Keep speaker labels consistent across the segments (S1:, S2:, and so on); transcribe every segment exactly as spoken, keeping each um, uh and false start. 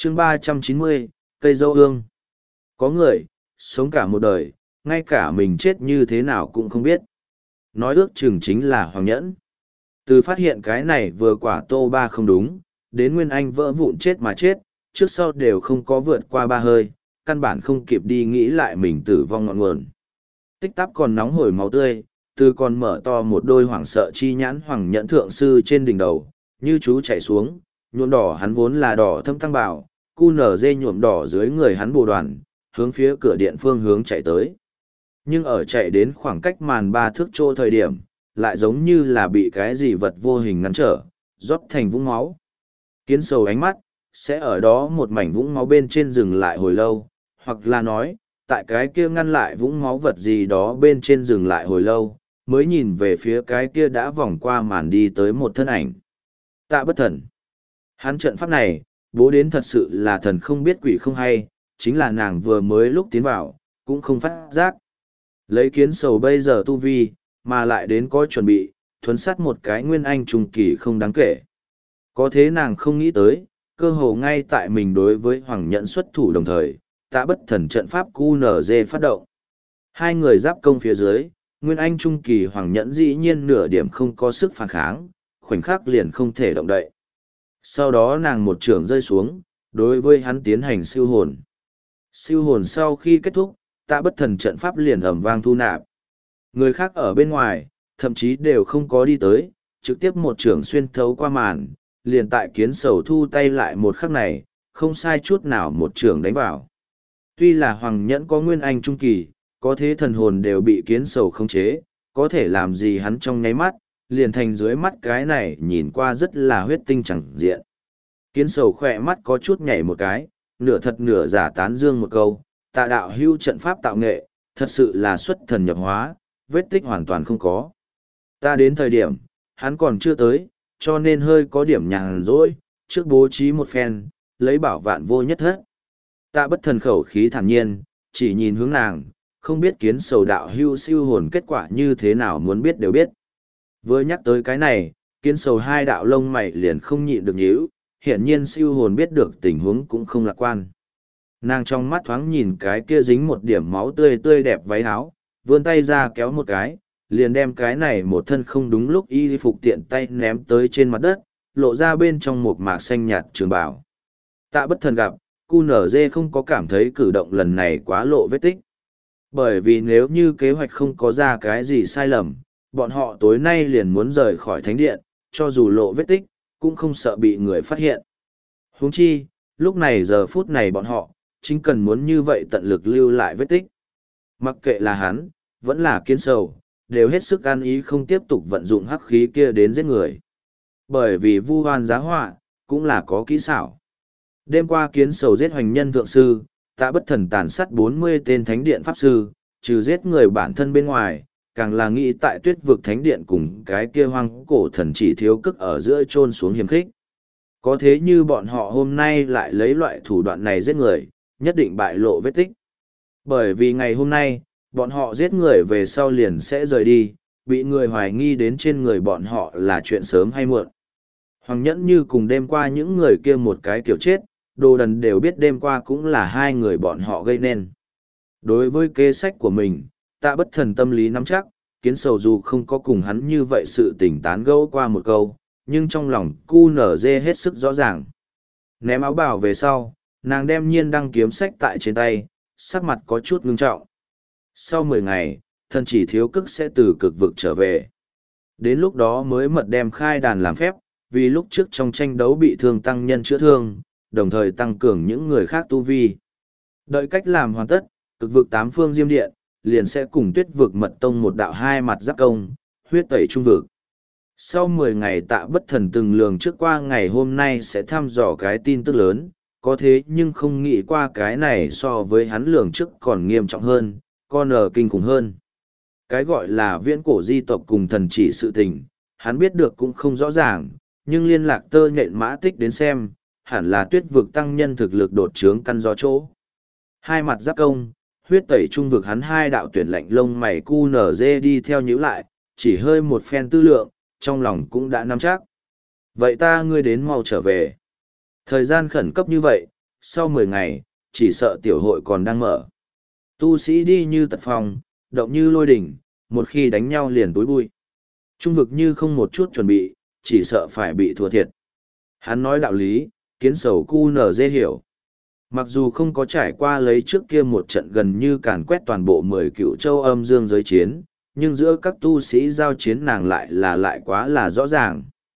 S1: chương ba trăm chín mươi, cây dâu ương. Có người, sống cả một đời, ngay cả mình chết như thế nào cũng không biết. Nói ước chừng chính là Hoàng Nhẫn. Từ phát hiện cái này vừa quả tô ba không đúng, đến Nguyên Anh vỡ vụn chết mà chết, trước sau đều không có vượt qua ba hơi, căn bản không kịp đi nghĩ lại mình tử vong ngọn nguồn. Tích tắp còn nóng hổi máu tươi, từ còn mở to một đôi hoảng sợ chi nhãn Hoàng Nhẫn thượng sư trên đỉnh đầu, như chú chạy xuống, nhuộm đỏ hắn vốn là đỏ thâm tăng bảo, cu nở dê nhuộm đỏ dưới người hắn bồ đoàn, hướng phía cửa điện phương hướng chạy tới. Nhưng ở chạy đến khoảng cách màn ba thước chỗ thời điểm, lại giống như là bị cái gì vật vô hình ngăn trở, rót thành vũng máu. Kiến sầu ánh mắt, sẽ ở đó một mảnh vũng máu bên trên dừng lại hồi lâu, hoặc là nói, tại cái kia ngăn lại vũng máu vật gì đó bên trên dừng lại hồi lâu, mới nhìn về phía cái kia đã vòng qua màn đi tới một thân ảnh. Tạ Bất Thần. Hắn trận pháp này, bố đến thật sự là thần không biết quỷ không hay, chính là nàng vừa mới lúc tiến vào, cũng không phát giác. Lấy kiến sầu bây giờ tu vi, mà lại đến có chuẩn bị, thuấn sát một cái nguyên anh trùng kỳ không đáng kể. Có thế nàng không nghĩ tới, cơ hồ ngay tại mình đối với Hoàng Nhẫn xuất thủ đồng thời, Tạ Bất Thần trận pháp cu nở dê phát động. Hai người giáp công phía dưới, nguyên anh trung kỳ Hoàng Nhẫn dĩ nhiên nửa điểm không có sức phản kháng, khoảnh khắc liền không thể động đậy. Sau đó nàng một trường rơi xuống, đối với hắn tiến hành siêu hồn. Siêu hồn sau khi kết thúc, Tạ Bất Thần trận pháp liền ầm vang thu nạp. Người khác ở bên ngoài, thậm chí đều không có đi tới, trực tiếp một trường xuyên thấu qua màn, liền tại kiến sầu thu tay lại một khắc này, không sai chút nào một trường đánh vào. Tuy là Hoàng Nhẫn có nguyên anh trung kỳ, có thế thần hồn đều bị kiến sầu khống chế, có thể làm gì hắn trong nháy mắt, liền thành dưới mắt cái này nhìn qua rất là huyết tinh chẳng diện. Kiến sầu khỏe mắt có chút nhảy một cái, nửa thật nửa giả tán dương một câu, Tạ đạo hưu trận pháp tạo nghệ, thật sự là xuất thần nhập hóa, vết tích hoàn toàn không có. Ta đến thời điểm, hắn còn chưa tới, cho nên hơi có điểm nhàn rỗi, trước bố trí một phen, lấy bảo vạn vô nhất hết. Tạ Bất Thần khẩu khí thản nhiên, chỉ nhìn hướng nàng, không biết kiến sầu đạo hưu siêu hồn kết quả như thế nào muốn biết đều biết. Vừa nhắc tới cái này, kiến sầu hai đạo lông mày liền không nhịn được nhíu, hiển nhiên siêu hồn biết được tình huống cũng không lạc quan. Nàng trong mắt thoáng nhìn cái kia dính một điểm máu tươi tươi đẹp váy áo, vươn tay ra kéo một cái, liền đem cái này một thân không đúng lúc y phục tiện tay ném tới trên mặt đất, lộ ra bên trong một mạc xanh nhạt trường bào. Tạ Bất Thần gặp, cu nở dê không có cảm thấy cử động lần này quá lộ vết tích. Bởi vì nếu như kế hoạch không có ra cái gì sai lầm, bọn họ tối nay liền muốn rời khỏi thánh điện, cho dù lộ vết tích, cũng không sợ bị người phát hiện. Huống chi, lúc này giờ phút này bọn họ, chính cần muốn như vậy tận lực lưu lại vết tích. Mặc kệ là hắn, vẫn là kiến sầu, đều hết sức an ý không tiếp tục vận dụng hắc khí kia đến giết người. Bởi vì vu hoan giá họa, cũng là có kỹ xảo. Đêm qua kiến sầu giết hoành nhân thượng sư, Tạ Bất Thần tàn sát bốn mươi tên thánh điện pháp sư, trừ giết người bản thân bên ngoài, càng là nghĩ tại tuyết vực thánh điện cùng cái kia hoang cổ thần chỉ thiếu cức ở giữa chôn xuống hiểm khích. Có thế như bọn họ hôm nay lại lấy loại thủ đoạn này giết người, nhất định bại lộ vết tích. Bởi vì ngày hôm nay, bọn họ giết người về sau liền sẽ rời đi, bị người hoài nghi đến trên người bọn họ là chuyện sớm hay muộn. Hoàng Nhẫn như cùng đêm qua những người kia một cái kiểu chết, đồ đần đều biết đêm qua cũng là hai người bọn họ gây nên. Đối với kế sách của mình, Tạ Bất Thần tâm lý nắm chắc, kiến sầu dù không có cùng hắn như vậy sự tình tán gẫu qua một câu, nhưng trong lòng cu nở dê hết sức rõ ràng. Ném áo bào về sau, nàng đem nhiên đăng kiếm sách tại trên tay, sắc mặt có chút ngưng trọng. Sau mười ngày, thần chỉ thiếu cức sẽ từ cực vực trở về. Đến lúc đó mới mật đem khai đàn làm phép, vì lúc trước trong tranh đấu bị thương tăng nhân chữa thương, đồng thời tăng cường những người khác tu vi. Đợi cách làm hoàn tất, cực vực tám phương diêm điện, liền sẽ cùng tuyết vực mật tông một đạo hai mặt giáp công, huyết tẩy trung vực. Sau mười ngày Tạ Bất Thần từng lường trước qua ngày hôm nay sẽ thăm dò cái tin tức lớn, có thế nhưng không nghĩ qua cái này so với hắn lường trước còn nghiêm trọng hơn, con ở kinh khủng hơn. Cái gọi là viễn cổ di tộc cùng thần chỉ sự tình, hắn biết được cũng không rõ ràng, nhưng liên lạc tơ nhện mã tích đến xem, hẳn là tuyết vực tăng nhân thực lực đột trướng căn do chỗ. Hai mặt giáp công, huyết tẩy trung vực hắn hai đạo tuyển lệnh lông mày cu nở dê đi theo nhíu lại, chỉ hơi một phen tư lượng, trong lòng cũng đã nắm chắc. Vậy ta ngươi đến mau trở về. Thời gian khẩn cấp như vậy, sau mười ngày, chỉ sợ tiểu hội còn đang mở. Tu sĩ đi như tật phong, động như lôi đỉnh, một khi đánh nhau liền túi bụi. Trung vực như không một chút chuẩn bị, chỉ sợ phải bị thua thiệt. Hắn nói đạo lý, kiến sầu cu nở dê hiểu. Mặc dù không có trải qua lấy trước kia một trận gần như càn quét toàn bộ mười cựu châu âm dương giới chiến, nhưng giữa các tu sĩ giao chiến nàng lại là lại quá là rõ ràng.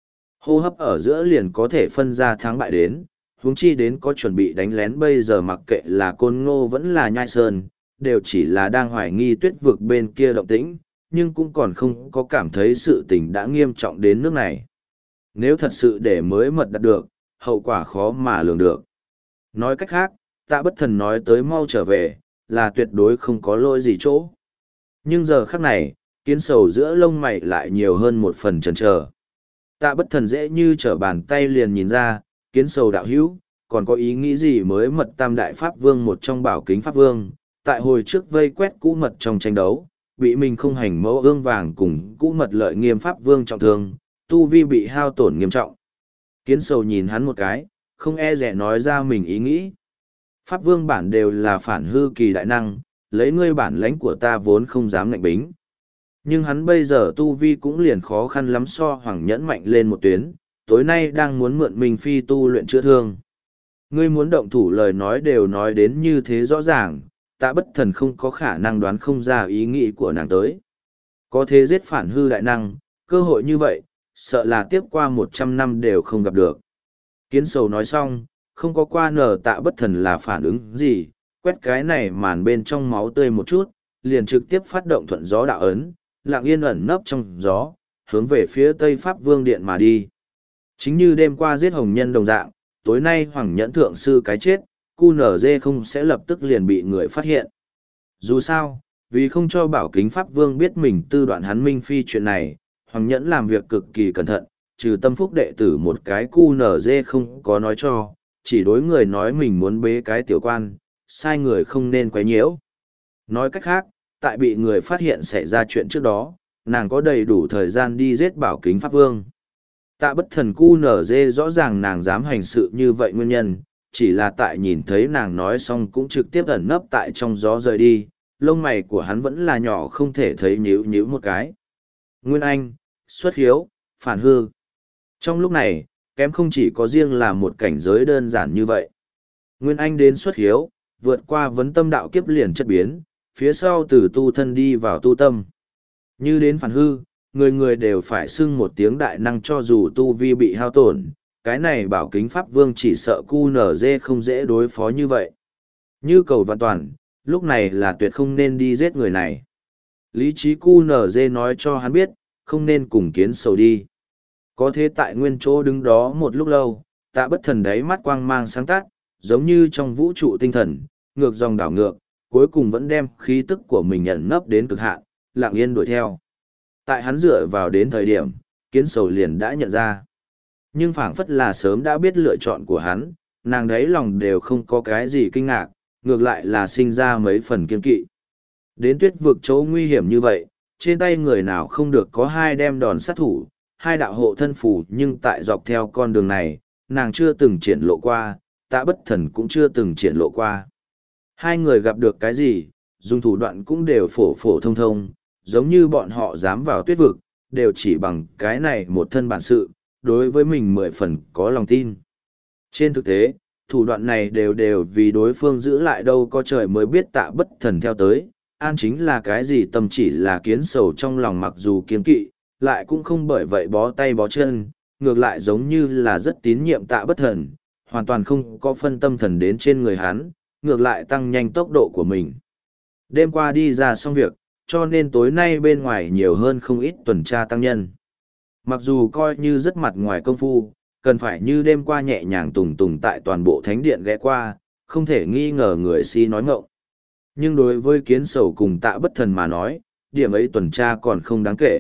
S1: Hô hấp ở giữa liền có thể phân ra thắng bại đến, huống chi đến có chuẩn bị đánh lén bây giờ mặc kệ là Côn Ngô vẫn là Nhai Sơn, đều chỉ là đang hoài nghi tuyết vực bên kia động tĩnh, nhưng cũng còn không có cảm thấy sự tình đã nghiêm trọng đến nước này. Nếu thật sự để mới mật đạt được, hậu quả khó mà lường được. Nói cách khác, Tạ Bất Thần nói tới mau trở về, là tuyệt đối không có lỗi gì chỗ. Nhưng giờ khắc này, kiến sầu giữa lông mày lại nhiều hơn một phần chần chờ. Tạ Bất Thần dễ như trở bàn tay liền nhìn ra, kiến sầu đạo hữu, còn có ý nghĩ gì mới mật tam đại pháp vương một trong bảo kính pháp vương, tại hồi trước vây quét cũ mật trong tranh đấu, bị mình không hành mẫu ương vàng cùng cũ mật lợi nghiêm pháp vương trọng thương, tu vi bị hao tổn nghiêm trọng. Kiến sầu nhìn hắn một cái, không e rẻ nói ra mình ý nghĩ. Pháp vương bản đều là phản hư kỳ đại năng, lấy ngươi bản lãnh của ta vốn không dám ngạnh bính. Nhưng hắn bây giờ tu vi cũng liền khó khăn lắm so hoàng nhẫn mạnh lên một tuyến, tối nay đang muốn mượn mình phi tu luyện chữa thương. Ngươi muốn động thủ lời nói đều nói đến như thế rõ ràng, Tạ Bất Thần không có khả năng đoán không ra ý nghĩ của nàng tới. Có thế giết phản hư đại năng, cơ hội như vậy, sợ là tiếp qua một trăm năm đều không gặp được. Kiến sầu nói xong, không có qua nở Tạ Bất Thần là phản ứng gì, quét cái này màn bên trong máu tươi một chút, liền trực tiếp phát động thuận gió đạo ấn, lặng yên ẩn nấp trong gió, hướng về phía Tây Pháp Vương Điện mà đi. Chính như đêm qua giết hồng nhân đồng dạng, tối nay Hoàng Nhẫn Thượng Sư cái chết, cu nở dê không sẽ lập tức liền bị người phát hiện. Dù sao, vì không cho bảo kính Pháp Vương biết mình tư đoạn hắn minh phi chuyện này, Hoàng Nhẫn làm việc cực kỳ cẩn thận, trừ tâm phúc đệ tử một cái cu nở dê không có nói cho, chỉ đối người nói mình muốn bế cái tiểu quan, sai người không nên quấy nhiễu. Nói cách khác, tại bị người phát hiện xảy ra chuyện trước đó, nàng có đầy đủ thời gian đi giết bảo kính Pháp Vương. Tạ Bất Thần cu nở dê rõ ràng nàng dám hành sự như vậy nguyên nhân, chỉ là tại nhìn thấy nàng nói xong cũng trực tiếp ẩn nấp tại trong gió rời đi, lông mày của hắn vẫn là nhỏ không thể thấy nhíu nhíu một cái. Nguyên Anh, xuất hiếu, phản hư. Trong lúc này, kém không chỉ có riêng là một cảnh giới đơn giản như vậy. Nguyên Anh đến xuất hiếu, vượt qua vấn tâm đạo kiếp liền chất biến, phía sau từ tu thân đi vào tu tâm. Như đến phản hư, người người đều phải xưng một tiếng đại năng cho dù tu vi bị hao tổn, cái này bảo kính Pháp Vương chỉ sợ cu nở dê không dễ đối phó như vậy. Như cầu vạn toàn, lúc này là tuyệt không nên đi giết người này. Lý trí cu nở dê nói cho hắn biết, không nên cùng kiến sầu đi. Có thế tại nguyên chỗ đứng đó một lúc lâu, Tạ Bất Thần đáy mắt quang mang sáng tắt, giống như trong vũ trụ tinh thần, ngược dòng đảo ngược, cuối cùng vẫn đem khí tức của mình nhận nấp đến cực hạn, lặng yên đuổi theo. Tại hắn dựa vào đến thời điểm, kiến sầu liền đã nhận ra. Nhưng phảng phất là sớm đã biết lựa chọn của hắn, nàng đấy lòng đều không có cái gì kinh ngạc, ngược lại là sinh ra mấy phần kiên kỵ. Đến tuyết vực chỗ nguy hiểm như vậy, trên tay người nào không được có hai đem đòn sát thủ, hai đạo hộ thân phù, nhưng tại dọc theo con đường này, nàng chưa từng triển lộ qua, Tạ Bất Thần cũng chưa từng triển lộ qua. Hai người gặp được cái gì, dùng thủ đoạn cũng đều phổ phổ thông thông, giống như bọn họ dám vào tuyết vực, đều chỉ bằng cái này một thân bản sự, đối với mình mười phần có lòng tin. Trên thực tế, thủ đoạn này đều đều vì đối phương giữ lại đâu có trời mới biết Tạ Bất Thần theo tới, an chính là cái gì tâm chỉ là kiến sầu trong lòng mặc dù kiên kỵ, lại cũng không bởi vậy bó tay bó chân, ngược lại giống như là rất tín nhiệm Tạ Bất Thần, hoàn toàn không có phân tâm thần đến trên người hắn, ngược lại tăng nhanh tốc độ của mình. Đêm qua đi ra xong việc, cho nên tối nay bên ngoài nhiều hơn không ít tuần tra tăng nhân. Mặc dù coi như rất mặt ngoài công phu, cần phải như đêm qua nhẹ nhàng tùng tùng tại toàn bộ thánh điện ghé qua, không thể nghi ngờ người si nói ngọng. Nhưng đối với kiến sầu cùng Tạ Bất Thần mà nói, điểm ấy tuần tra còn không đáng kể.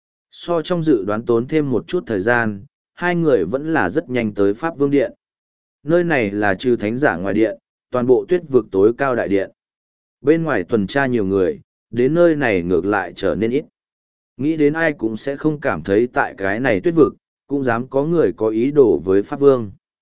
S1: So trong dự đoán tốn thêm một chút thời gian, hai người vẫn là rất nhanh tới Pháp Vương Điện. Nơi này là trừ thánh giả ngoài điện, toàn bộ tuyết vực tối cao đại điện. Bên ngoài tuần tra nhiều người, đến nơi này ngược lại trở nên ít. Nghĩ đến ai cũng sẽ không cảm thấy tại cái này tuyết vực, cũng dám có người có ý đồ với Pháp Vương.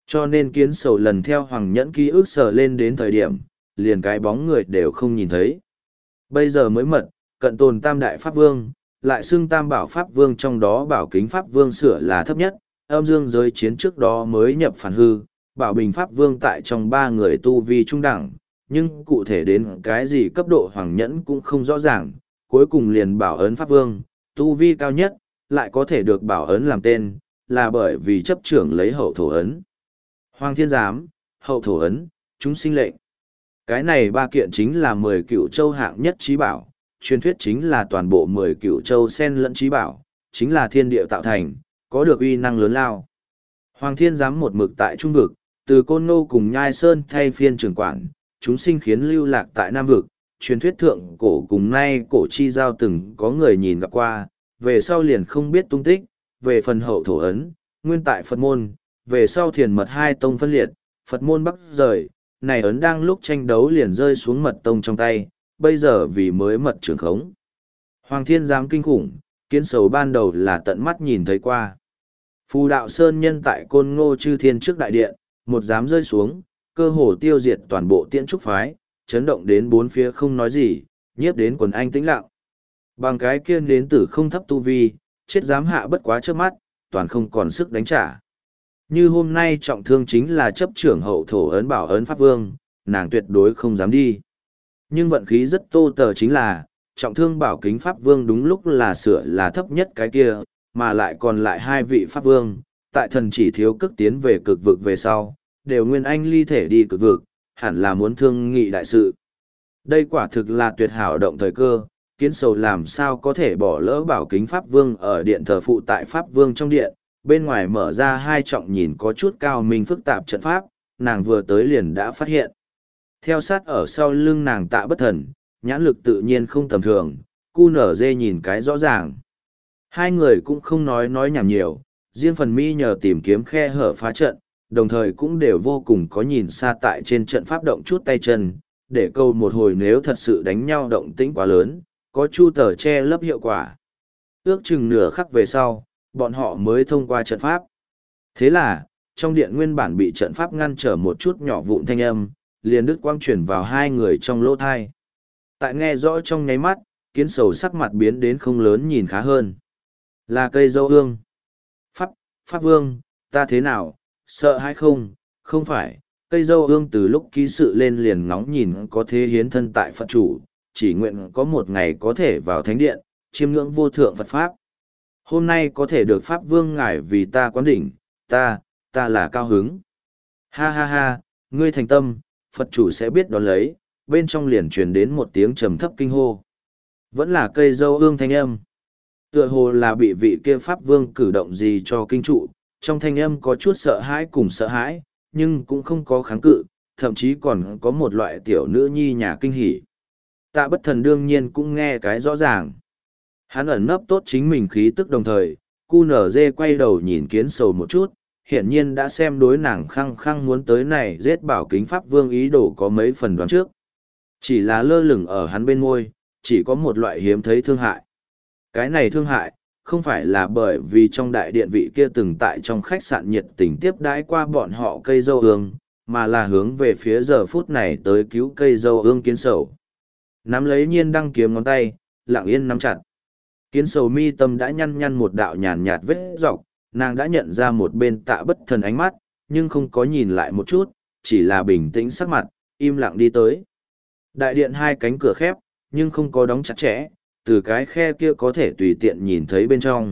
S1: Cho nên kiến sầu lần theo Hoàng Nhẫn ký ức sờ lên đến thời điểm, liền cái bóng người đều không nhìn thấy. Bây giờ mới mật, cận tồn tam đại Pháp Vương, lại xưng tam bảo Pháp Vương, trong đó bảo kính Pháp Vương sửa là thấp nhất, âm dương giới chiến trước đó mới nhập phản hư, bảo bình Pháp Vương tại trong ba người tu vi trung đẳng, nhưng cụ thể đến cái gì cấp độ Hoàng Nhẫn cũng không rõ ràng, cuối cùng liền bảo ấn Pháp Vương, tu vi cao nhất, lại có thể được bảo ấn làm tên, là bởi vì chấp trưởng lấy hậu thổ ấn. Hoàng Thiên Giám, hậu thổ ấn, chúng sinh lệnh. Cái này ba kiện chính là mười cựu châu hạng nhất trí bảo, truyền thuyết chính là toàn bộ mười cựu châu sen lẫn trí bảo, chính là thiên địa tạo thành, có được uy năng lớn lao. Hoàng Thiên Giám một mực tại trung vực, từ Côn Nô cùng Nhai Sơn thay phiên trưởng quản, chúng sinh khiến lưu lạc tại Nam vực, truyền thuyết thượng cổ cùng nay cổ chi giao từng có người nhìn gặp qua, về sau liền không biết tung tích, về phần hậu thổ ấn, nguyên tại Phật môn, về sau thiền mật hai tông phân liệt, Phật môn bắc rời, này ấn đang lúc tranh đấu liền rơi xuống mật tông trong tay, bây giờ vì mới mật trưởng khống. Hoàng Thiên Giám kinh khủng, kiến sầu ban đầu là tận mắt nhìn thấy qua. Phù đạo sơn nhân tại Côn Ngô Chư Thiên trước đại điện, một giám rơi xuống, cơ hồ tiêu diệt toàn bộ tiễn trúc phái, chấn động đến bốn phía không nói gì, nhiếp đến quần anh tĩnh lặng. Bằng cái kiên đến tử không thấp tu vi, chết giám hạ bất quá trước mắt, toàn không còn sức đánh trả. Như hôm nay trọng thương chính là chấp trưởng hậu thổ ấn bảo ấn Pháp Vương, nàng tuyệt đối không dám đi. Nhưng vận khí rất tô tờ chính là, trọng thương bảo kính Pháp Vương đúng lúc là sửa là thấp nhất cái kia, mà lại còn lại hai vị Pháp Vương, tại thần chỉ thiếu cước tiến về cực vực về sau, đều nguyên anh ly thể đi cực vực, hẳn là muốn thương nghị đại sự. Đây quả thực là tuyệt hảo động thời cơ, kiến sầu làm sao có thể bỏ lỡ bảo kính Pháp Vương ở điện thờ phụ tại Pháp Vương trong điện, bên ngoài mở ra hai trọng nhìn có chút cao minh phức tạp trận pháp, nàng vừa tới liền đã phát hiện. Theo sát ở sau lưng nàng Tạ Bất Thần, nhãn lực tự nhiên không tầm thường, cu nở dê nhìn cái rõ ràng. Hai người cũng không nói nói nhảm nhiều, riêng phần mi nhờ tìm kiếm khe hở phá trận, đồng thời cũng đều vô cùng có nhìn xa tại trên trận pháp động chút tay chân, để câu một hồi nếu thật sự đánh nhau động tĩnh quá lớn, có chu tờ che lấp hiệu quả. Ước chừng nửa khắc về sau, bọn họ mới thông qua trận pháp. Thế là, trong điện nguyên bản bị trận pháp ngăn trở một chút nhỏ vụn thanh âm, liền đứt quang chuyển vào hai người trong lỗ thai. Tại nghe rõ trong nháy mắt, kiến sầu sắc mặt biến đến không lớn nhìn khá hơn. Là cây dâu ương. Pháp, Pháp Vương, ta thế nào, sợ hay không? Không phải, cây dâu ương từ lúc ký sự lên liền ngóng nhìn có thế hiến thân tại Phật chủ, chỉ nguyện có một ngày có thể vào thánh điện, chiêm ngưỡng vô thượng Phật Pháp. Hôm nay có thể được Pháp Vương ngài vì ta quán đỉnh, ta, ta là cao hứng. Ha ha ha, ngươi thành tâm, Phật chủ sẽ biết đón lấy, bên trong liền truyền đến một tiếng trầm thấp kinh hô. Vẫn là cây dâu ương thanh âm. Tựa hồ là bị vị kia Pháp Vương cử động gì cho kinh trụ, trong thanh âm có chút sợ hãi cùng sợ hãi, nhưng cũng không có kháng cự, thậm chí còn có một loại tiểu nữ nhi nhà kinh hỉ. Tạ Bất Thần đương nhiên cũng nghe cái rõ ràng. Hắn ẩn nấp tốt chính mình khí tức đồng thời, cu nở dê quay đầu nhìn kiến sầu một chút, hiển nhiên đã xem đối nàng khăng khăng muốn tới này giết bảo kính Pháp Vương ý đồ có mấy phần đoán trước. Chỉ là lơ lửng ở hắn bên môi, chỉ có một loại hiếm thấy thương hại. Cái này thương hại, không phải là bởi vì trong đại điện vị kia từng tại trong khách sạn nhiệt tình tiếp đãi qua bọn họ cây dâu ương, mà là hướng về phía giờ phút này tới cứu cây dâu ương kiến sầu. Nắm lấy nhiên đăng kiếm ngón tay, lặng yên nắm chặt. Kiến sầu mi tâm đã nhăn nhăn một đạo nhàn nhạt vết dọc, nàng đã nhận ra một bên Tạ Bất Thần ánh mắt, nhưng không có nhìn lại một chút, chỉ là bình tĩnh sắc mặt, im lặng đi tới. Đại điện hai cánh cửa khép, nhưng không có đóng chặt chẽ, từ cái khe kia có thể tùy tiện nhìn thấy bên trong.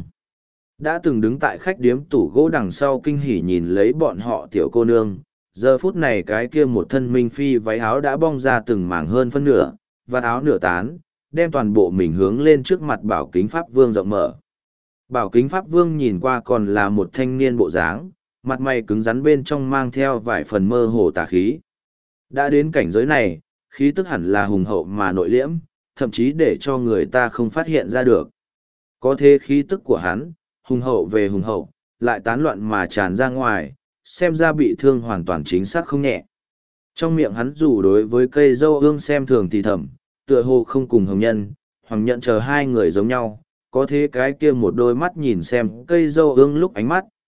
S1: Đã từng đứng tại khách điếm tủ gỗ đằng sau kinh hỉ nhìn lấy bọn họ tiểu cô nương, giờ phút này cái kia một thân minh phi váy áo đã bong ra từng mảng hơn phân nửa, vạt áo nửa tán, đem toàn bộ mình hướng lên trước mặt Bảo Kính Pháp Vương rộng mở. Bảo Kính Pháp Vương nhìn qua còn là một thanh niên bộ dáng, mặt mày cứng rắn bên trong mang theo vài phần mơ hồ tà khí. Đã đến cảnh giới này, khí tức hẳn là hùng hậu mà nội liễm, thậm chí để cho người ta không phát hiện ra được. Có thế khí tức của hắn, hùng hậu về hùng hậu, lại tán loạn mà tràn ra ngoài, xem ra bị thương hoàn toàn chính xác không nhẹ. Trong miệng hắn dù đối với cây dâu ương xem thường thì thầm, tựa hồ không cùng hồng nhân, hoàng nhận chờ hai người giống nhau, có thế cái kia một đôi mắt nhìn xem cây dâu ương lúc ánh mắt,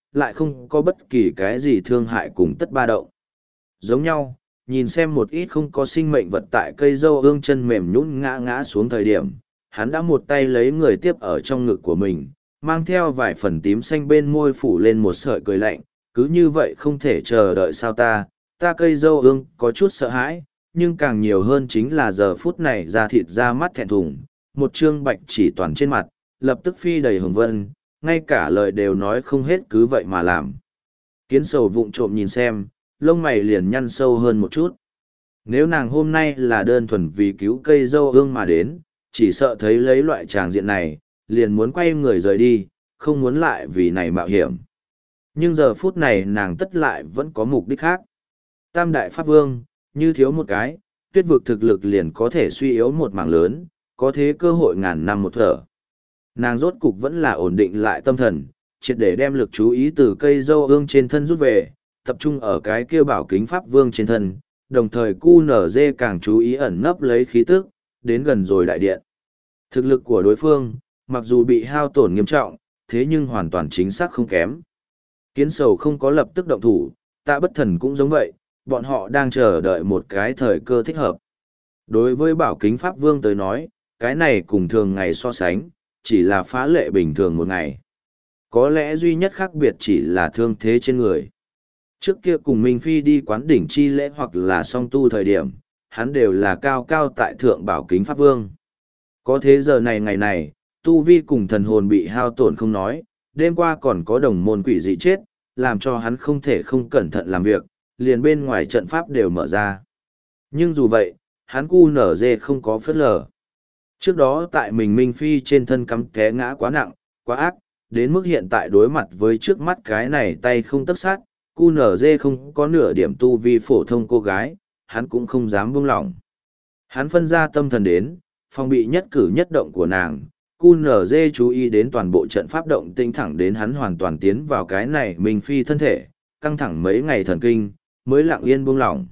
S1: lại không có bất kỳ cái gì thương hại cùng tất ba động. Giống nhau, nhìn xem một ít không có sinh mệnh vật tại cây dâu ương chân mềm nhũn ngã ngã xuống thời điểm, hắn đã một tay lấy người tiếp ở trong ngực của mình, mang theo vài phần tím xanh bên môi phủ lên một sợi cười lạnh, cứ như vậy không thể chờ đợi sao ta, ta cây dâu ương có chút sợ hãi, nhưng càng nhiều hơn chính là giờ phút này da thịt ra mắt thẹn thùng, một trương bạch chỉ toàn trên mặt, lập tức phi đầy hồng vân, ngay cả lời đều nói không hết cứ vậy mà làm. Kiến sầu vụng trộm nhìn xem, lông mày liền nhăn sâu hơn một chút. Nếu nàng hôm nay là đơn thuần vì cứu cây dâu ương mà đến, chỉ sợ thấy lấy loại tràng diện này, liền muốn quay người rời đi, không muốn lại vì này mạo hiểm. Nhưng giờ phút này nàng tất lại vẫn có mục đích khác. Tam đại pháp vương, như thiếu một cái, tuyết vực thực lực liền có thể suy yếu một mảng lớn, có thế cơ hội ngàn năm một thở. Nàng rốt cục vẫn là ổn định lại tâm thần, triệt để đem lực chú ý từ cây dâu ương trên thân rút về, tập trung ở cái kia bảo kính pháp vương trên thân, đồng thời cu nở dê càng chú ý ẩn nấp lấy khí tức, đến gần rồi đại điện. Thực lực của đối phương, mặc dù bị hao tổn nghiêm trọng, thế nhưng hoàn toàn chính xác không kém. Kiến sầu không có lập tức động thủ, Tạ Bất Thần cũng giống vậy, bọn họ đang chờ đợi một cái thời cơ thích hợp. Đối với bảo kính pháp vương tới nói, cái này cùng thường ngày so sánh, chỉ là phá lệ bình thường một ngày. Có lẽ duy nhất khác biệt chỉ là thương thế trên người. Trước kia cùng Minh Phi đi quán đỉnh chi lễ hoặc là song tu thời điểm, hắn đều là cao cao tại thượng bảo kính pháp vương. Có thế giờ này ngày này, tu vi cùng thần hồn bị hao tổn không nói, đêm qua còn có đồng môn quỷ dị chết, làm cho hắn không thể không cẩn thận làm việc, liền bên ngoài trận pháp đều mở ra. Nhưng dù vậy, hắn cu nở dê không có phớt lờ. Trước đó tại mình Minh Phi trên thân cắm té ngã quá nặng, quá ác, đến mức hiện tại đối mặt với trước mắt cái này tay không tấc sát, cu nở dê không có nửa điểm tu vi phổ thông cô gái, hắn cũng không dám buông lỏng. Hắn phân ra tâm thần đến, phòng bị nhất cử nhất động của nàng, cu nở dê chú ý đến toàn bộ trận pháp động tinh thẳng đến hắn hoàn toàn tiến vào cái này Minh Phi thân thể, căng thẳng mấy ngày thần kinh, mới lặng yên buông lỏng.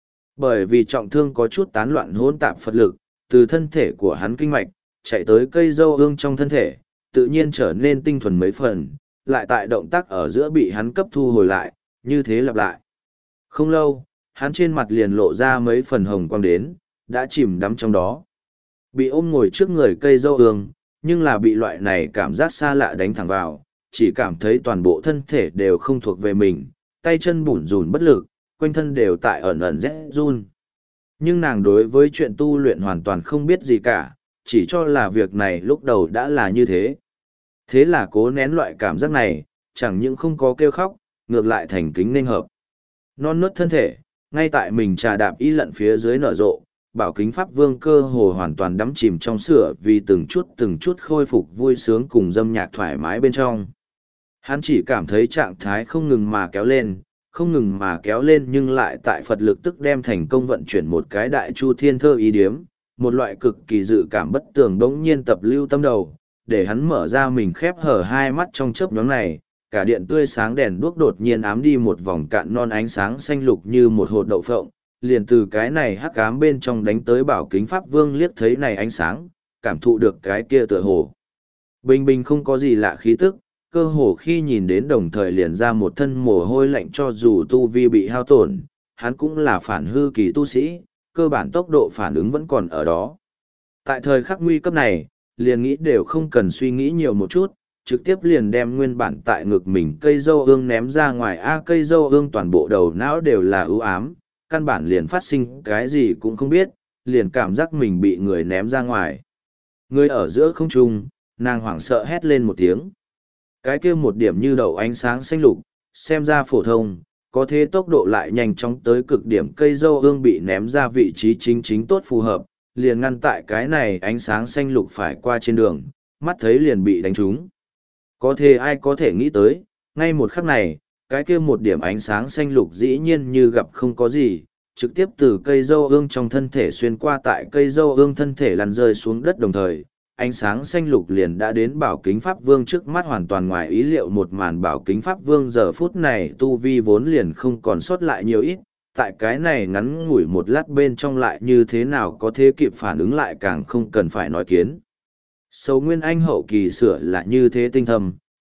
S1: Bởi vì trọng thương có chút tán loạn hỗn tạp Phật lực, từ thân thể của hắn kinh mạch, chạy tới cây dâu ương trong thân thể, tự nhiên trở nên tinh thuần mấy phần, lại tại động tác ở giữa bị hắn cấp thu hồi lại, như thế lặp lại. Không lâu, hắn trên mặt liền lộ ra mấy phần hồng quang đến, đã chìm đắm trong đó. Bị ôm ngồi trước người cây dâu ương, nhưng là bị loại này cảm giác xa lạ đánh thẳng vào, chỉ cảm thấy toàn bộ thân thể đều không thuộc về mình, tay chân bủn rủn bất lực, quanh thân đều tại ẩn ẩn rét run. Nhưng nàng đối với chuyện tu luyện hoàn toàn không biết gì cả, chỉ cho là việc này lúc đầu đã là như thế. Thế là cố nén loại cảm giác này, chẳng những không có kêu khóc, ngược lại thành kính nên hợp. Non nớt thân thể, ngay tại mình trà đạp y lận phía dưới nở rộ, bảo kính pháp vương cơ hồ hoàn toàn đắm chìm trong sữa vì từng chút từng chút khôi phục vui sướng cùng dâm nhạc thoải mái bên trong. Hắn chỉ cảm thấy trạng thái không ngừng mà kéo lên, không ngừng mà kéo lên nhưng lại tại Phật lực tức đem thành công vận chuyển một cái đại chu thiên thơ ý điếm, một loại cực kỳ dự cảm bất tường đống nhiên tập lưu tâm đầu, để hắn mở ra mình khép hở hai mắt trong chớp nhoáng này, cả điện tươi sáng đèn đuốc đột nhiên ám đi một vòng cạn non ánh sáng xanh lục như một hột đậu phộng, liền từ cái này hắc ám bên trong đánh tới bảo kính pháp vương liếc thấy này ánh sáng, cảm thụ được cái kia tựa hồ. Bình bình không có gì lạ khí tức, cơ hồ khi nhìn đến đồng thời liền ra một thân mồ hôi lạnh cho dù tu vi bị hao tổn, hắn cũng là phản hư kỳ tu sĩ, cơ bản tốc độ phản ứng vẫn còn ở đó. Tại thời khắc nguy cấp này, liền nghĩ đều không cần suy nghĩ nhiều một chút, trực tiếp liền đem nguyên bản tại ngực mình cây dâu ương ném ra ngoài. A cây dâu ương toàn bộ đầu não đều là ưu ám, căn bản liền phát sinh cái gì cũng không biết, liền cảm giác mình bị người ném ra ngoài. Người ở giữa không trung, nàng hoảng sợ hét lên một tiếng. Cái kia một điểm như đầu ánh sáng xanh lục, xem ra phổ thông, có thế tốc độ lại nhanh chóng tới cực điểm cây dâu ương bị ném ra vị trí chính chính tốt phù hợp, liền ngăn tại cái này ánh sáng xanh lục phải qua trên đường, mắt thấy liền bị đánh trúng. Có thể ai có thể nghĩ tới, ngay một khắc này, cái kia một điểm ánh sáng xanh lục dĩ nhiên như gặp không có gì, trực tiếp từ cây dâu ương trong thân thể xuyên qua tại cây dâu ương thân thể lăn rơi xuống đất đồng thời. Ánh sáng xanh lục liền đã đến bảo kính pháp vương trước mắt hoàn toàn ngoài ý liệu một màn bảo kính pháp vương giờ phút này tu vi vốn liền không còn sót lại nhiều ít, tại cái này ngắn ngủi một lát bên trong lại như thế nào có thể kịp phản ứng lại càng không cần phải nói kiến. Sầu nguyên anh hậu kỳ sửa là như thế tinh thầm,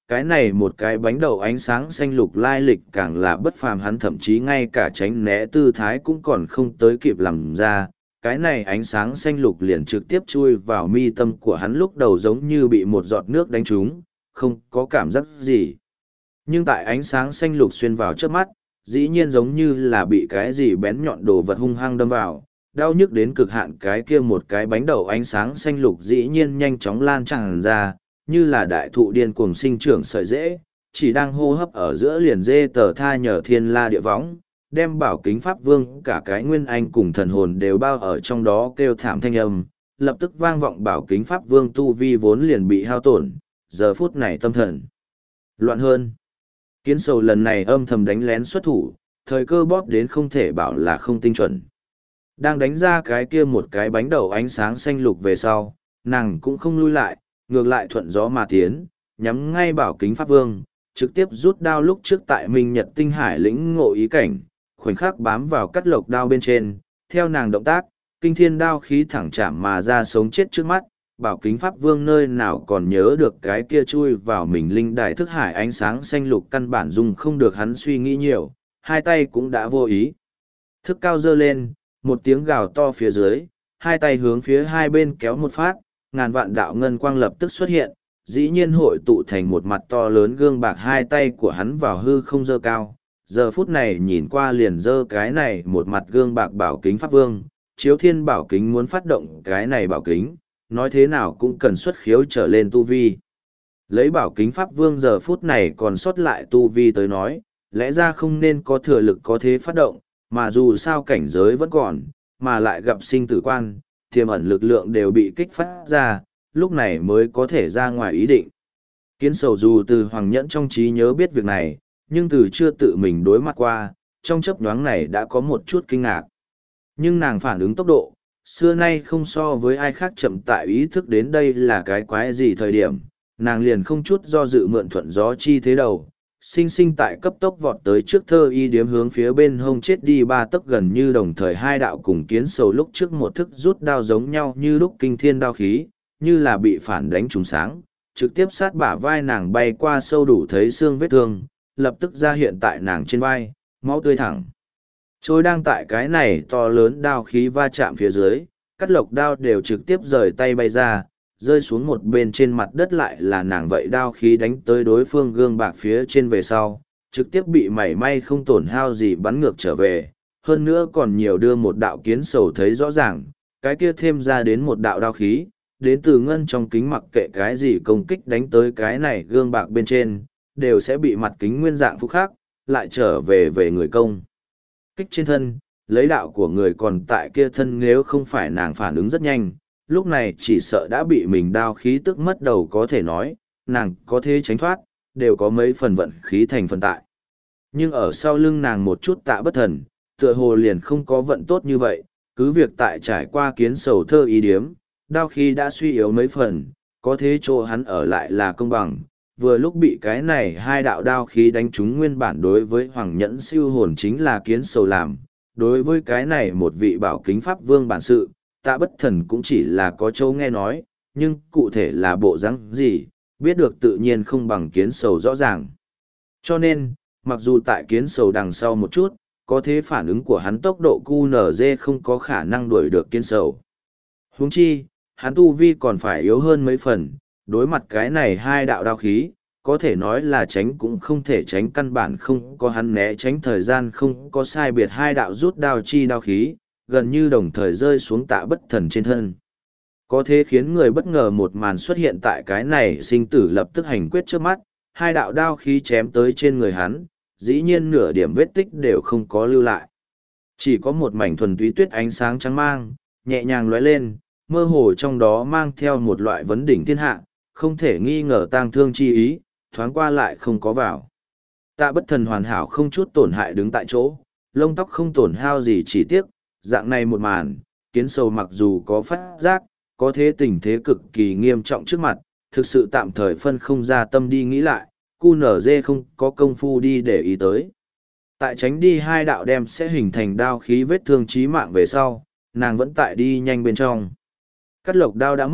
S1: cái này một cái bánh đậu ánh sáng xanh lục lai lịch càng là bất phàm, hắn thậm chí ngay cả tránh né tư thái cũng còn không tới kịp làm ra. Cái này ánh sáng xanh lục liền trực tiếp chui vào mi tâm của hắn, lúc đầu giống như bị một giọt nước đánh trúng, không có cảm giác gì. Nhưng tại ánh sáng xanh lục xuyên vào trước mắt, dĩ nhiên giống như là bị cái gì bén nhọn đồ vật hung hăng đâm vào, đau nhức đến cực hạn. Cái kia một cái bánh đậu ánh sáng xanh lục dĩ nhiên nhanh chóng lan tràn ra, như là đại thụ điên cuồng sinh trưởng sợi rễ, chỉ đang hô hấp ở giữa liền dê tờ tha nhờ thiên la địa võng, đem Bảo Kính Pháp Vương cả cái nguyên anh cùng thần hồn đều bao ở trong đó, kêu thảm thanh âm, lập tức vang vọng. Bảo Kính Pháp Vương tu vi vốn liền bị hao tổn, giờ phút này tâm thần loạn hơn. Kiến Sầu lần này âm thầm đánh lén xuất thủ, thời cơ bóp đến không thể bảo là không tinh chuẩn. Đang đánh ra cái kia một cái bánh đậu ánh sáng xanh lục về sau, nàng cũng không lui lại, ngược lại thuận gió mà tiến, nhắm ngay Bảo Kính Pháp Vương, trực tiếp rút đao. Lúc trước tại Minh Nhật Tinh Hải lĩnh ngộ ý cảnh, khoảnh khắc bám vào cắt lộc đao bên trên, theo nàng động tác, kinh thiên đao khí thẳng chạm mà ra, sống chết trước mắt. Bảo Kính Pháp Vương nơi nào còn nhớ được cái kia chui vào mình linh đài thức hải ánh sáng xanh lục, căn bản dùng không được hắn suy nghĩ nhiều, hai tay cũng đã vô ý thức cao dơ lên, một tiếng gào to phía dưới, hai tay hướng phía hai bên kéo một phát, ngàn vạn đạo ngân quang lập tức xuất hiện, dĩ nhiên hội tụ thành một mặt to lớn gương bạc. Hai tay của hắn vào hư không dơ cao, giờ phút này nhìn qua liền dơ cái này một mặt gương bạc Bảo Kính Pháp Vương. Chiếu Thiên Bảo Kính muốn phát động cái này bảo kính, nói thế nào cũng cần xuất khiếu trở lên tu vi. Lấy Bảo Kính Pháp Vương giờ phút này còn sót lại tu vi tới nói, lẽ ra không nên có thừa lực có thế phát động, mà dù sao cảnh giới vẫn còn, mà lại gặp sinh tử quan, tiềm ẩn lực lượng đều bị kích phát ra, lúc này mới có thể ra ngoài ý định. Kiến Sầu dù từ Hoàng Nhẫn trong trí nhớ biết việc này, nhưng từ chưa tự mình đối mặt qua, trong chớp nhoáng này đã có một chút kinh ngạc. Nhưng nàng phản ứng tốc độ, xưa nay không so với ai khác chậm, tại ý thức đến đây là cái quái gì thời điểm, nàng liền không chút do dự mượn thuận gió chi thế đầu, sinh sinh tại cấp tốc vọt tới trước thơ y điếm, hướng phía bên hông chết đi ba tấc, gần như đồng thời hai đạo cùng Kiến Sầu lúc trước một thức rút đao giống nhau như lúc kinh thiên đao khí, như là bị phản đánh trùng sáng, trực tiếp sát bả vai nàng bay qua, sâu đủ thấy xương vết thương, lập tức ra hiện tại nàng trên vai, máu tươi thẳng trôi. Đang tại cái này to lớn đao khí va chạm phía dưới, cắt lộc đao đều trực tiếp rời tay bay ra, rơi xuống một bên trên mặt đất. Lại là nàng vậy đao khí đánh tới đối phương gương bạc phía trên về sau, trực tiếp bị mảy may không tổn hao gì bắn ngược trở về, hơn nữa còn nhiều đưa một đạo. Kiến Sầu thấy rõ ràng, cái kia thêm ra đến một đạo đao khí, đến từ ngân trong kính, mặc kệ cái gì công kích đánh tới cái này gương bạc bên trên, đều sẽ bị mặt kính nguyên dạng phúc khác, lại trở về về người công kích trên thân, lấy đạo của người còn tại kia thân. Nếu không phải nàng phản ứng rất nhanh, lúc này chỉ sợ đã bị mình đao khí tức mất đầu. Có thể nói, nàng có thể tránh thoát, đều có mấy phần vận khí thành phần tại. Nhưng ở sau lưng nàng một chút Tạ Bất Thần, tựa hồ liền không có vận tốt như vậy, cứ việc tại trải qua Kiến Sầu thơ ý điếm, đao khí đã suy yếu mấy phần, có thế chỗ hắn ở lại là công bằng. Vừa lúc bị cái này hai đạo đao khí đánh trúng, nguyên bản đối với Hoàng Nhẫn siêu hồn chính là Kiến Sầu làm, đối với cái này một vị Bảo Kính Pháp Vương bản sự, Tạ Bất Thần cũng chỉ là có châu nghe nói, nhưng cụ thể là bộ dáng gì, biết được tự nhiên không bằng Kiến Sầu rõ ràng. Cho nên, mặc dù tại Kiến Sầu đằng sau một chút, có thế phản ứng của hắn tốc độ cu nở dê không có khả năng đuổi được Kiến Sầu. Huống chi, hắn tu vi còn phải yếu hơn mấy phần, đối mặt cái này hai đạo đao khí, có thể nói là tránh cũng không thể tránh, căn bản không có hắn né tránh thời gian. Không có sai biệt, hai đạo rút đao chi đao khí, gần như đồng thời rơi xuống Tạ Bất Thần trên thân. Có thế khiến người bất ngờ một màn xuất hiện tại cái này sinh tử lập tức hành quyết trước mắt, hai đạo đao khí chém tới trên người hắn, dĩ nhiên nửa điểm vết tích đều không có lưu lại. Chỉ có một mảnh thuần túy tuyết ánh sáng trắng mang, nhẹ nhàng lóe lên, mơ hồ trong đó mang theo một loại vấn đỉnh thiên hạ, không thể nghi ngờ tang thương chi ý, thoáng qua lại không có vào. Tạ Bất Thần hoàn hảo không chút tổn hại đứng tại chỗ, lông tóc không tổn hao gì, chỉ tiếc, dạng này một màn, Kiến Sầu mặc dù có phát giác, có thế tình thế cực kỳ nghiêm trọng trước mặt, thực sự tạm thời phân không ra tâm đi nghĩ lại, cu nở dê không có công phu đi để ý tới. Tại tránh đi hai đạo đem sẽ hình thành đao khí vết thương chí mạng về sau, nàng vẫn tại đi nhanh bên trong. Cắt lộc đao đã mất,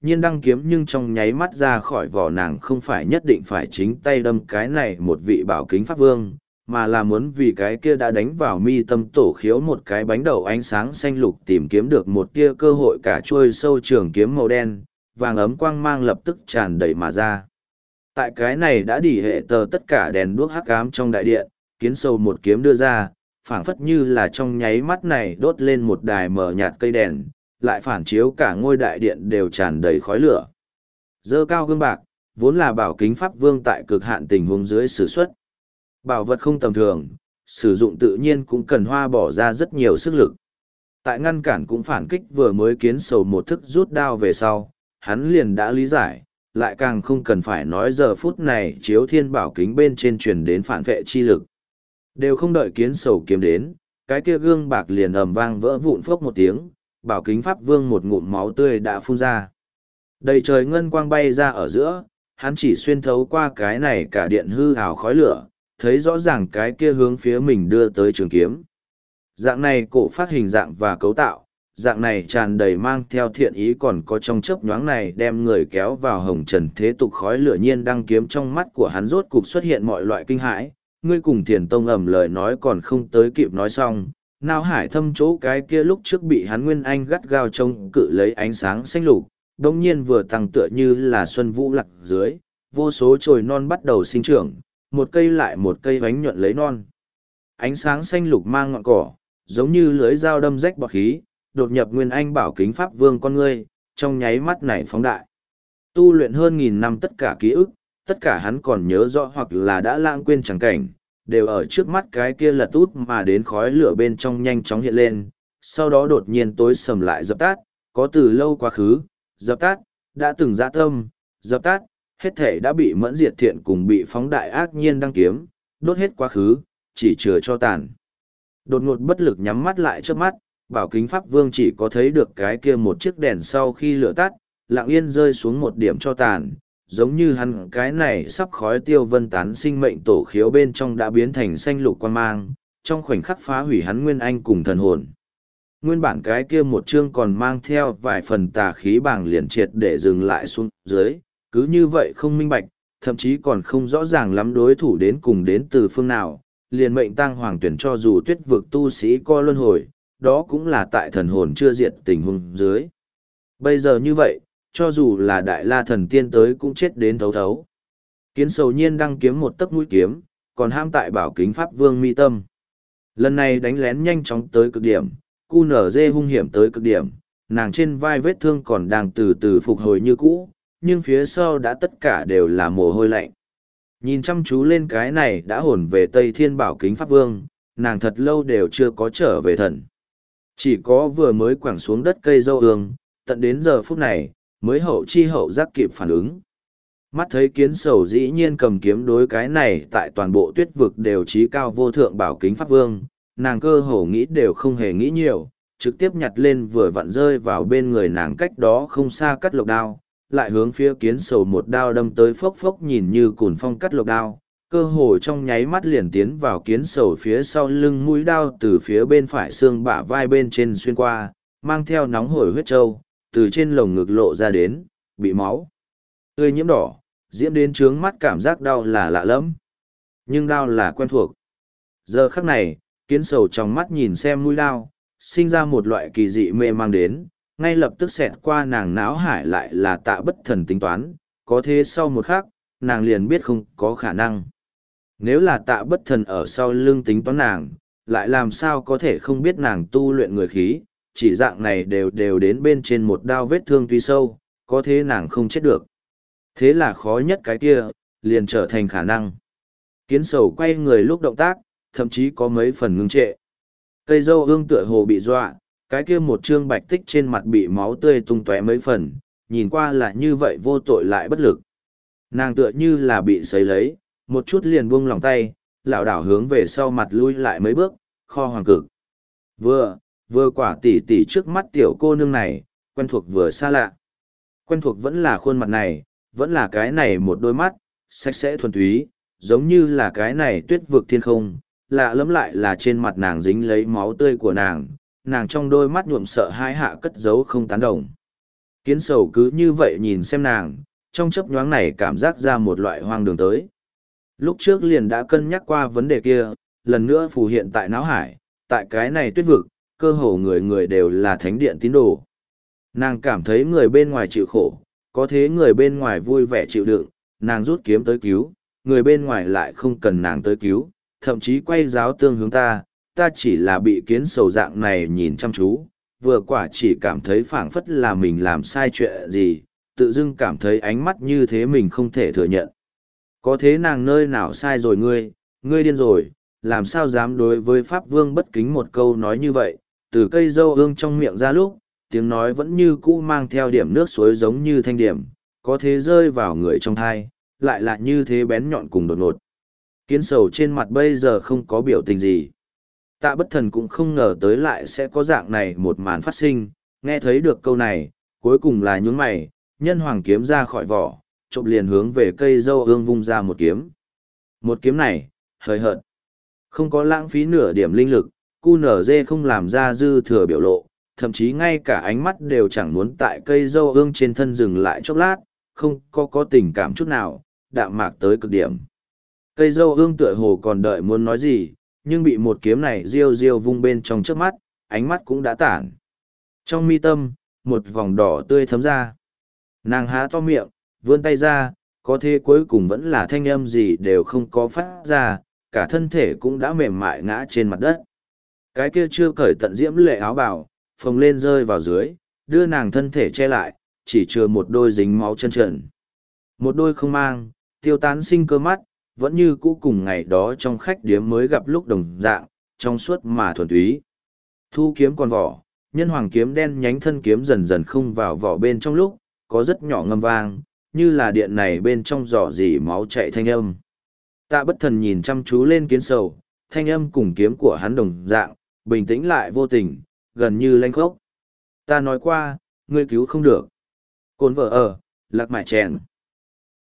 S1: nhiên đăng kiếm nhưng trong nháy mắt ra khỏi vỏ nàng không phải nhất định phải chính tay đâm cái này một vị bảo kính pháp vương, mà là muốn vì cái kia đã đánh vào mi tâm tổ khiếu một cái bánh đầu ánh sáng xanh lục tìm kiếm được một tia cơ hội cả chuôi sâu trường kiếm màu đen, vàng ấm quang mang lập tức tràn đầy mà ra. Tại cái này đã đỉ hệ tờ tất cả đèn đuốc hắc ám trong đại điện, kiến sầu một kiếm đưa ra, phảng phất như là trong nháy mắt này đốt lên một đài mờ nhạt cây đèn, lại phản chiếu cả ngôi đại điện đều tràn đầy khói lửa. Dơ cao gương bạc, vốn là bảo kính pháp vương tại cực hạn tình huống dưới sử xuất. Bảo vật không tầm thường, sử dụng tự nhiên cũng cần hoa bỏ ra rất nhiều sức lực. Tại ngăn cản cũng phản kích vừa mới kiến sầu một thức rút đao về sau, hắn liền đã lý giải, lại càng không cần phải nói giờ phút này chiếu thiên bảo kính bên trên truyền đến phản vệ chi lực. Đều không đợi kiến sầu kiếm đến, cái kia gương bạc liền ầm vang vỡ vụn phốc một tiếng, bảo kính pháp vương một ngụm máu tươi đã phun ra. Đầy trời ngân quang bay ra ở giữa, hắn chỉ xuyên thấu qua cái này cả điện hư hào khói lửa, thấy rõ ràng cái kia hướng phía mình đưa tới trường kiếm. Dạng này cổ phát hình dạng và cấu tạo, dạng này tràn đầy mang theo thiện ý còn có trong chớp nhoáng này đem người kéo vào hồng trần thế tục khói lửa nhiên đăng kiếm trong mắt của hắn rốt cục xuất hiện mọi loại kinh hãi. Ngươi cùng thiền tông ẩm lời nói còn không tới kịp nói xong, nào hải thâm chỗ cái kia lúc trước bị hắn nguyên anh gắt gao trông cự lấy ánh sáng xanh lục, đồng nhiên vừa tăng tựa như là xuân vũ lạc dưới, vô số chồi non bắt đầu sinh trưởng, một cây lại một cây bánh nhuận lấy non. Ánh sáng xanh lục mang ngọn cỏ, giống như lưới dao đâm rách bọt khí, đột nhập nguyên anh bảo kính pháp vương con ngươi, trong nháy mắt này phóng đại. Tu luyện hơn nghìn năm tất cả ký ức, tất cả hắn còn nhớ rõ hoặc là đã lãng quên chẳng cảnh, đều ở trước mắt cái kia lật út mà đến khói lửa bên trong nhanh chóng hiện lên, sau đó đột nhiên tối sầm lại dập tắt, có từ lâu quá khứ, dập tắt, đã từng dã tâm, dập tắt, hết thể đã bị mẫn diệt thiện cùng bị phóng đại ác nhiên đăng kiếm, đốt hết quá khứ, chỉ chừa cho tàn. Đột ngột bất lực nhắm mắt lại trước mắt, bảo kính pháp vương chỉ có thấy được cái kia một chiếc đèn sau khi lửa tắt, lặng yên rơi xuống một điểm cho tàn, giống như hắn cái này sắp khói tiêu vân tán sinh mệnh tổ khiếu bên trong đã biến thành xanh lục quan mang, trong khoảnh khắc phá hủy hắn nguyên anh cùng thần hồn. Nguyên bản cái kia một chương còn mang theo vài phần tà khí bảng liền triệt để dừng lại xuống dưới, cứ như vậy không minh bạch, thậm chí còn không rõ ràng lắm đối thủ đến cùng đến từ phương nào, liền mệnh tăng hoàng tuyển cho dù tuyết vực tu sĩ co luân hồi, đó cũng là tại thần hồn chưa diệt tình huống dưới. Bây giờ như vậy, cho dù là đại la thần tiên tới cũng chết đến thấu thấu. Kiến sầu nhiên đang kiếm một tấc mũi kiếm, còn ham tại bảo kính pháp vương mi tâm. Lần này đánh lén nhanh chóng tới cực điểm, cu nở dê hung hiểm tới cực điểm, nàng trên vai vết thương còn đang từ từ phục hồi như cũ, nhưng phía sau đã tất cả đều là mồ hôi lạnh. Nhìn chăm chú lên cái này đã hồn về Tây Thiên bảo kính pháp vương, nàng thật lâu đều chưa có trở về thần. Chỉ có vừa mới quẳng xuống đất cây dâu ương, tận đến giờ phút này, mới hậu chi hậu giác kịp phản ứng. Mắt thấy kiến sầu dĩ nhiên cầm kiếm đối cái này tại toàn bộ tuyết vực đều trí cao vô thượng bảo kính pháp vương, nàng cơ hồ nghĩ đều không hề nghĩ nhiều, trực tiếp nhặt lên vừa vặn rơi vào bên người nàng cách đó không xa cắt lộc đao, lại hướng phía kiến sầu một đao đâm tới phốc phốc nhìn như cùn phong cắt lộc đao, cơ hồ trong nháy mắt liền tiến vào kiến sầu phía sau lưng mũi đao từ phía bên phải xương bả vai bên trên xuyên qua, mang theo nóng hổi huyết trâu, từ trên lồng ngực lộ ra đến, bị máu tươi nhiễm đỏ, diễm đến trướng mắt cảm giác đau là lạ lẫm, nhưng đau là quen thuộc. Giờ khắc này, kiến sầu trong mắt nhìn xem mũi đao, sinh ra một loại kỳ dị mê mang đến, ngay lập tức xẹt qua nàng náo hải lại là tạ bất thần tính toán, có thế sau một khắc, nàng liền biết không có khả năng. Nếu là tạ bất thần ở sau lưng tính toán nàng, lại làm sao có thể không biết nàng tu luyện người khí, chỉ dạng này đều đều đến bên trên một đao vết thương tuy sâu, có thế nàng không chết được. Thế là khó nhất cái kia, liền trở thành khả năng. Kiến sầu quay người lúc động tác, thậm chí có mấy phần ngưng trệ. Cây dâu ương tựa hồ bị dọa, cái kia một trương bạch tích trên mặt bị máu tươi tung tóe mấy phần, nhìn qua là như vậy vô tội lại bất lực. Nàng tựa như là bị sấy lấy, một chút liền buông lòng tay, lảo đảo hướng về sau mặt lui lại mấy bước, kho hoàng cực. Vừa, vừa quả tỉ tỉ trước mắt tiểu cô nương này, quen thuộc vừa xa lạ. Quen thuộc vẫn là khuôn mặt này, vẫn là cái này một đôi mắt, sạch sẽ thuần túy, giống như là cái này tuyết vực thiên không, lạ lẫm lại là trên mặt nàng dính lấy máu tươi của nàng, nàng trong đôi mắt nhuộm sợ hãi hạ cất giấu không tán đồng. Kiến sầu cứ như vậy nhìn xem nàng, trong chấp nhoáng này cảm giác ra một loại hoang đường tới. Lúc trước liền đã cân nhắc qua vấn đề kia, lần nữa phù hiện tại não hải, tại cái này tuyết vực, cơ hồ người người đều là thánh điện tín đồ. Nàng cảm thấy người bên ngoài chịu khổ, có thế người bên ngoài vui vẻ chịu đựng, nàng rút kiếm tới cứu, người bên ngoài lại không cần nàng tới cứu, thậm chí quay giáo tương hướng ta, ta chỉ là bị kiến sầu dạng này nhìn chăm chú, vừa quả chỉ cảm thấy phảng phất là mình làm sai chuyện gì, tự dưng cảm thấy ánh mắt như thế mình không thể thừa nhận. Có thế nàng nơi nào sai rồi ngươi, ngươi điên rồi, làm sao dám đối với Pháp Vương bất kính một câu nói như vậy, từ cây dâu ương trong miệng ra lúc, tiếng nói vẫn như cũ mang theo điểm nước suối giống như thanh điểm, có thế rơi vào người trong thai, lại là như thế bén nhọn cùng đột ngột. Kiến sầu trên mặt bây giờ không có biểu tình gì. Tạ bất thần cũng không ngờ tới lại sẽ có dạng này một màn phát sinh, nghe thấy được câu này, cuối cùng là nhún mày, nhân hoàng kiếm ra khỏi vỏ, trộm liền hướng về cây dâu ương vung ra một kiếm. Một kiếm này, hời hợt, không có lãng phí nửa điểm linh lực, cu nở dê không làm ra dư thừa biểu lộ, thậm chí ngay cả ánh mắt đều chẳng muốn tại cây dâu ương trên thân dừng lại chốc lát, không có có tình cảm chút nào, đạm mạc tới cực điểm. Cây dâu ương tựa hồ còn đợi muốn nói gì, nhưng bị một kiếm này riêu riêu vung bên trong trước mắt, ánh mắt cũng đã tản. Trong mi tâm, một vòng đỏ tươi thấm ra. Nàng há to miệng, vươn tay ra, có thế cuối cùng vẫn là thanh âm gì đều không có phát ra, cả thân thể cũng đã mềm mại ngã trên mặt đất. Cái kia chưa cởi tận diễm lệ áo bào, phồng lên rơi vào dưới, đưa nàng thân thể che lại, chỉ chừa một đôi dính máu chân trần. Một đôi không mang, tiêu tán sinh cơ mắt, vẫn như cũ cùng ngày đó trong khách điếm mới gặp lúc đồng dạng, trong suốt mà thuần túy. Thu kiếm còn vỏ, nhân hoàng kiếm đen nhánh thân kiếm dần dần không vào vỏ bên trong lúc, có rất nhỏ ngâm vang, như là điện này bên trong giỏ dỉ máu chạy thanh âm. Tạ bất thần nhìn chăm chú lên kiến sầu, thanh âm cùng kiếm của hắn đồng dạng, bình tĩnh lại vô tình, gần như lanh khốc. Ta nói qua, ngươi cứu không được. Cồn vợ ở, lạc mại chèn.